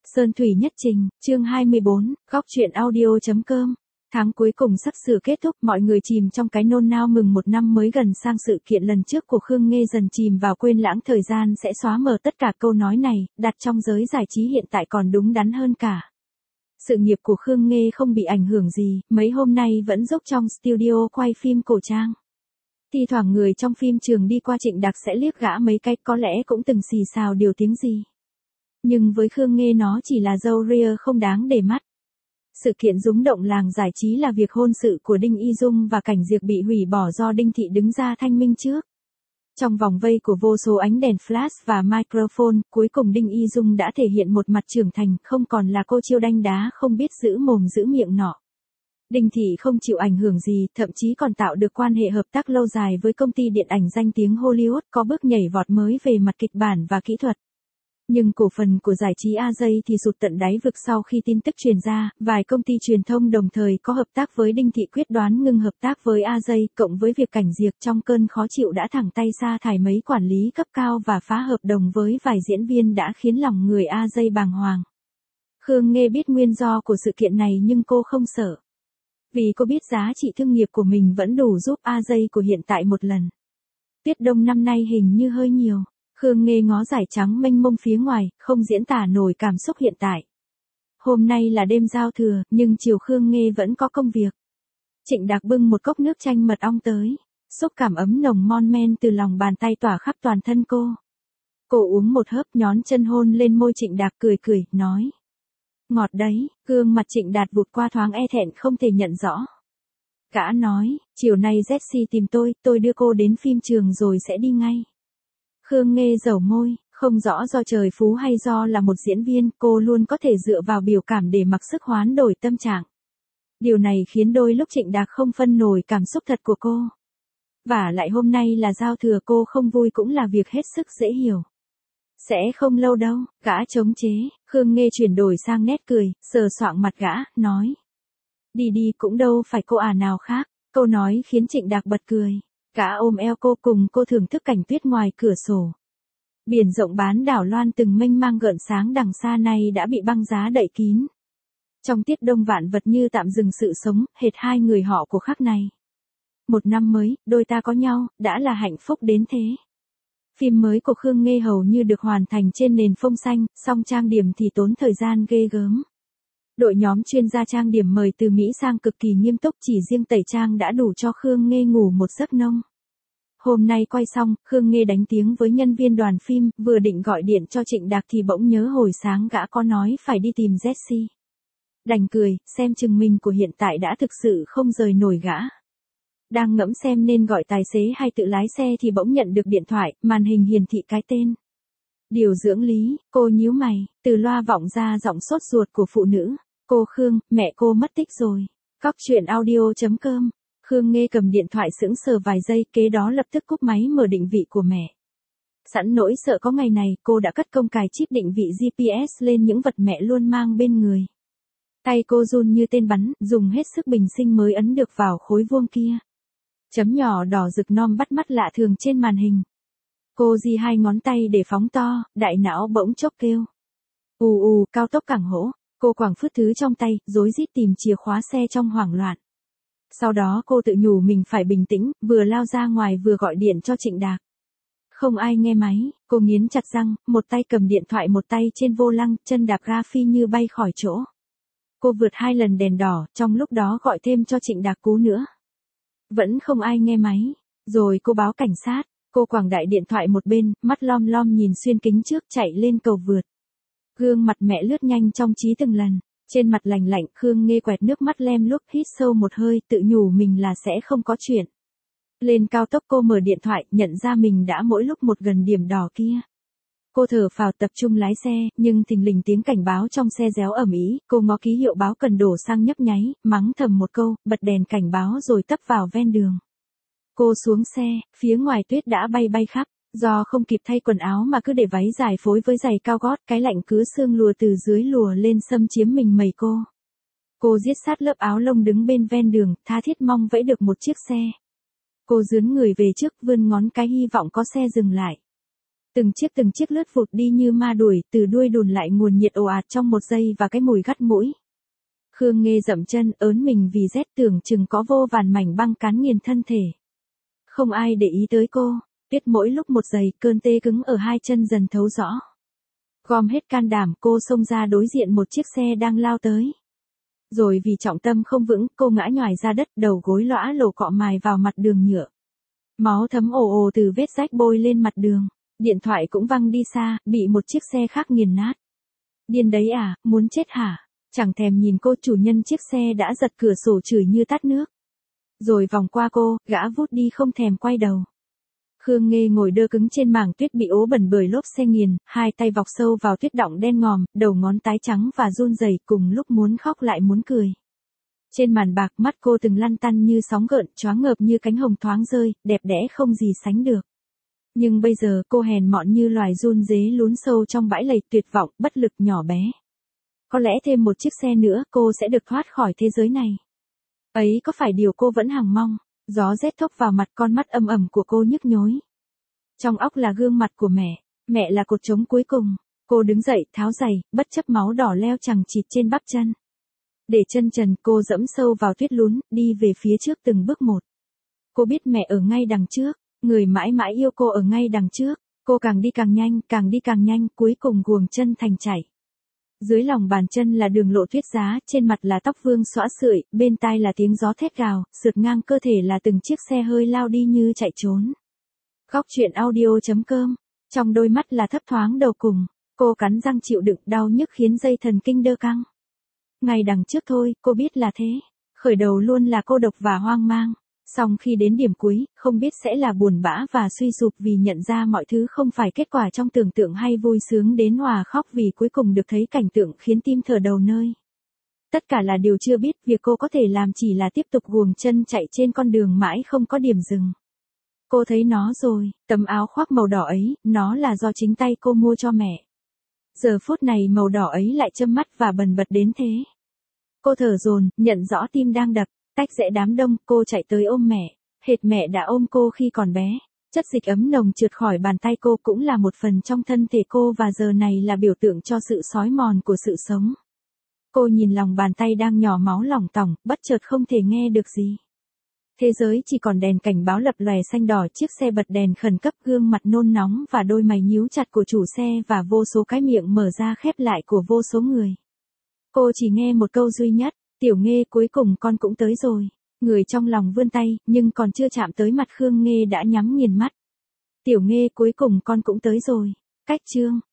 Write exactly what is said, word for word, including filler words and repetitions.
Sơn Thủy Nhất Trình, chương hai mươi bốn, góc truyện audio.com. Tháng cuối cùng sắp sửa kết thúc, mọi người chìm trong cái nôn nao mừng một năm mới gần sang sự kiện lần trước của Khương Nghê dần chìm vào quên lãng, thời gian sẽ xóa mờ tất cả. Câu nói này, đặt trong giới giải trí hiện tại còn đúng đắn hơn cả. Sự nghiệp của Khương Nghê không bị ảnh hưởng gì, mấy hôm nay vẫn dốc trong studio quay phim cổ trang. Thi thoảng người trong phim trường đi qua Trịnh Đạc sẽ liếc gã mấy cái, có lẽ cũng từng xì xào điều tiếng gì. Nhưng với Khương Nghê nó chỉ là dâu ria không đáng để mắt. Sự kiện rúng động làng giải trí là việc hôn sự của Đinh Y Dung và Cảnh Diệp bị hủy bỏ do Đinh Thị đứng ra thanh minh trước. Trong vòng vây của vô số ánh đèn flash và microphone, cuối cùng Đinh Y Dung đã thể hiện một mặt trưởng thành, không còn là cô chiêu đanh đá không biết giữ mồm giữ miệng nọ. Đinh Thị không chịu ảnh hưởng gì, thậm chí còn tạo được quan hệ hợp tác lâu dài với công ty điện ảnh danh tiếng Hollywood, có bước nhảy vọt mới về mặt kịch bản và kỹ thuật. Nhưng cổ phần của giải trí A J thì sụt tận đáy vực sau khi tin tức truyền ra, vài công ty truyền thông đồng thời có hợp tác với Đinh Thị quyết đoán ngưng hợp tác với A J, cộng với việc Cảnh Diệp trong cơn khó chịu đã thẳng tay sa thải mấy quản lý cấp cao và phá hợp đồng với vài diễn viên đã khiến lòng người A J bàng hoàng. Khương Nghê biết nguyên do của sự kiện này nhưng cô không sợ. Vì cô biết giá trị thương nghiệp của mình vẫn đủ giúp A J của hiện tại một lần. Tuyết đông năm nay hình như hơi nhiều. Khương Nghê ngó dải trắng mênh mông phía ngoài, không diễn tả nổi cảm xúc hiện tại. Hôm nay là đêm giao thừa, nhưng chiều Khương Nghê vẫn có công việc. Trịnh Đạc bưng một cốc nước chanh mật ong tới. Xúc cảm ấm nồng mon men từ lòng bàn tay tỏa khắp toàn thân cô. Cô uống một hớp, nhón chân hôn lên môi Trịnh Đạc, cười cười, nói. Ngọt đấy. Gương mặt Trịnh Đạt vụt qua thoáng e thẹn không thể nhận rõ. Gã nói, chiều nay Jessie tìm tôi, tôi đưa cô đến phim trường rồi sẽ đi ngay. Khương Nghê dẩu môi, không rõ do trời phú hay do là một diễn viên, cô luôn có thể dựa vào biểu cảm để mặc sức hoán đổi tâm trạng. Điều này khiến đôi lúc Trịnh Đạc không phân nổi cảm xúc thật của cô. Và lại hôm nay là giao thừa, cô không vui cũng là việc hết sức dễ hiểu. Sẽ không lâu đâu, gã chống chế. Khương Nghê chuyển đổi sang nét cười, sờ soạng mặt gã, nói. Đi đi, cũng đâu phải cô à nào khác. Câu nói khiến Trịnh Đạc bật cười. Gã ôm eo cô cùng cô thưởng thức cảnh tuyết ngoài cửa sổ. Biển rộng bán đảo loan từng mênh mang gợn sáng đằng xa này đã bị băng giá đậy kín. Trong tiết đông vạn vật như tạm dừng sự sống, hệt hai người họ của khắc này. Một năm mới, đôi ta có nhau, đã là hạnh phúc đến thế. Phim mới của Khương Nghê hầu như được hoàn thành trên nền phông xanh, song trang điểm thì tốn thời gian ghê gớm. Đội nhóm chuyên gia trang điểm mời từ Mỹ sang cực kỳ nghiêm túc, chỉ riêng tẩy trang đã đủ cho Khương Nghê ngủ một giấc nông. Hôm nay quay xong, Khương Nghê đánh tiếng với nhân viên đoàn phim, vừa định gọi điện cho Trịnh Đạc thì bỗng nhớ hồi sáng gã có nói phải đi tìm Jessie. Đành cười, xem chừng mình của hiện tại đã thực sự không rời nổi gã. Đang ngẫm xem nên gọi tài xế hay tự lái xe thì bỗng nhận được điện thoại, màn hình hiển thị cái tên. Điều dưỡng Lý. Cô nhíu mày, từ loa vọng ra giọng sốt ruột của phụ nữ. Cô Khương, mẹ cô mất tích rồi. Góc truyện audio.com. Khương Nghê cầm điện thoại sững sờ vài giây, kế đó lập tức cúp máy mở định vị của mẹ. Sẵn nỗi sợ có ngày này, cô đã cất công cài chip định vị G P S lên những vật mẹ luôn mang bên người. Tay cô run như tên bắn, dùng hết sức bình sinh mới ấn được vào khối vuông kia. Chấm nhỏ đỏ rực non bắt mắt lạ thường trên màn hình. Cô di hai ngón tay để phóng to, đại não bỗng chốc kêu. Ù ù, cao tốc cảng hỗ. Cô quẳng phứt thứ trong tay, rối rít tìm chìa khóa xe trong hoảng loạn. Sau đó cô tự nhủ mình phải bình tĩnh, vừa lao ra ngoài vừa gọi điện cho Trịnh Đạc. Không ai nghe máy, cô nghiến chặt răng, một tay cầm điện thoại một tay trên vô lăng, chân đạp ga phi như bay khỏi chỗ. Cô vượt hai lần đèn đỏ, trong lúc đó gọi thêm cho Trịnh Đạc cú nữa. Vẫn không ai nghe máy, rồi cô báo cảnh sát, cô quẳng đại điện thoại một bên, mắt lom lom nhìn xuyên kính trước chạy lên cầu vượt. Gương mặt mẹ lướt nhanh trong trí từng lần, trên mặt lành lạnh, Khương Nghê quẹt nước mắt lem luốc, hít sâu một hơi, tự nhủ mình là sẽ không có chuyện. Lên cao tốc cô mở điện thoại, nhận ra mình đã mỗi lúc một gần điểm đỏ kia. Cô thở phào tập trung lái xe, nhưng thình lình tiếng cảnh báo trong xe réo ầm ĩ, cô ngó ký hiệu báo cần đổ xăng nhấp nháy, mắng thầm một câu, bật đèn cảnh báo rồi tấp vào ven đường. Cô xuống xe, phía ngoài tuyết đã bay bay khắp. Do không kịp thay quần áo mà cứ để váy dài phối với giày cao gót, cái lạnh cứ sương lùa từ dưới lùa lên xâm chiếm mình mẩy cô. Cô giết sát lớp áo lông đứng bên ven đường, tha thiết mong vẫy được một chiếc xe. Cô dướn người về trước, vươn ngón cái hy vọng có xe dừng lại. Từng chiếc từng chiếc lướt vụt đi như ma đuổi, từ đuôi đùn lại nguồn nhiệt ồ ạt trong một giây và cái mùi gắt mũi. Khương Nghê dậm chân, ớn mình vì rét, tưởng chừng có vô vàn mảnh băng cán nghiền thân thể. Không ai để ý tới cô, tuyết mỗi lúc một dày, cơn tê cứng ở hai chân dần thấu rõ. Gom hết can đảm, cô xông ra đối diện một chiếc xe đang lao tới. Rồi vì trọng tâm không vững, cô ngã nhoài ra đất, đầu gối lõa lồ cọ mài vào mặt đường nhựa. Máu thấm ồ ồ từ vết rách bôi lên mặt đường. Điện thoại cũng văng đi xa, bị một chiếc xe khác nghiền nát. Điên đấy à, muốn chết hả? Chẳng thèm nhìn cô, chủ nhân chiếc xe đã giật cửa sổ chửi như tát nước. Rồi vòng qua cô, gã vút đi không thèm quay đầu. Khương Nghê ngồi đơ cứng trên mảng tuyết bị ố bẩn bởi lốp xe nghiền, hai tay vọc sâu vào tuyết đọng đen ngòm, đầu ngón tái trắng và run rẩy, cùng lúc muốn khóc lại muốn cười. Trên màn bạc, mắt cô từng lăn tăn như sóng gợn, choáng ngợp như cánh hồng thoáng rơi, đẹp đẽ không gì sánh được. Nhưng bây giờ cô hèn mọn như loài run rế lún sâu trong bãi lầy, tuyệt vọng, bất lực, nhỏ bé. Có lẽ thêm một chiếc xe nữa cô sẽ được thoát khỏi thế giới này. Ấy có phải điều cô vẫn hằng mong? Gió rét thốc vào mặt, con mắt âm ẩm của cô nhức nhối. Trong óc là gương mặt của mẹ, mẹ là cột trống cuối cùng. Cô đứng dậy, tháo giày, bất chấp máu đỏ leo chằng chịt trên bắp chân. Để chân trần, cô dẫm sâu vào tuyết lún, đi về phía trước từng bước một. Cô biết mẹ ở ngay đằng trước. Người mãi mãi yêu cô ở ngay đằng trước, cô càng đi càng nhanh, càng đi càng nhanh, cuối cùng guồng chân thành chảy. Dưới lòng bàn chân là đường lộ tuyết giá, trên mặt là tóc vương xõa sưởi, bên tai là tiếng gió thét gào, sượt ngang cơ thể là từng chiếc xe hơi lao đi như chạy trốn. Góc truyện audio chấm com, trong đôi mắt là thấp thoáng đầu cùng, cô cắn răng chịu đựng đau nhức khiến dây thần kinh đơ căng. Ngày đằng trước thôi, cô biết là thế, khởi đầu luôn là cô độc và hoang mang. Song khi đến điểm cuối, không biết sẽ là buồn bã và suy sụp vì nhận ra mọi thứ không phải kết quả trong tưởng tượng, hay vui sướng đến hòa khóc vì cuối cùng được thấy cảnh tượng khiến tim thở đầu nơi. Tất cả là điều chưa biết, việc cô có thể làm chỉ là tiếp tục guồng chân chạy trên con đường mãi không có điểm dừng. Cô thấy nó rồi, tấm áo khoác màu đỏ ấy, nó là do chính tay cô mua cho mẹ. Giờ phút này màu đỏ ấy lại châm mắt và bần bật đến thế. Cô thở dồn, nhận rõ tim đang đập. Tách rẽ đám đông, cô chạy tới ôm mẹ, hệt mẹ đã ôm cô khi còn bé. Chất dịch ấm nồng trượt khỏi bàn tay cô, cũng là một phần trong thân thể cô và giờ này là biểu tượng cho sự xói mòn của sự sống. Cô nhìn lòng bàn tay đang nhỏ máu lỏng tỏng, bất chợt không thể nghe được gì. Thế giới chỉ còn đèn cảnh báo lập lòe xanh đỏ, chiếc xe bật đèn khẩn cấp, gương mặt nôn nóng và đôi mày nhíu chặt của chủ xe và vô số cái miệng mở ra khép lại của vô số người. Cô chỉ nghe một câu duy nhất. Tiểu Nghê, cuối cùng con cũng tới rồi. Người trong lòng vươn tay, nhưng còn chưa chạm tới mặt Khương Nghê đã nhắm nghiền mắt. Tiểu Nghê, cuối cùng con cũng tới rồi. Cách chương.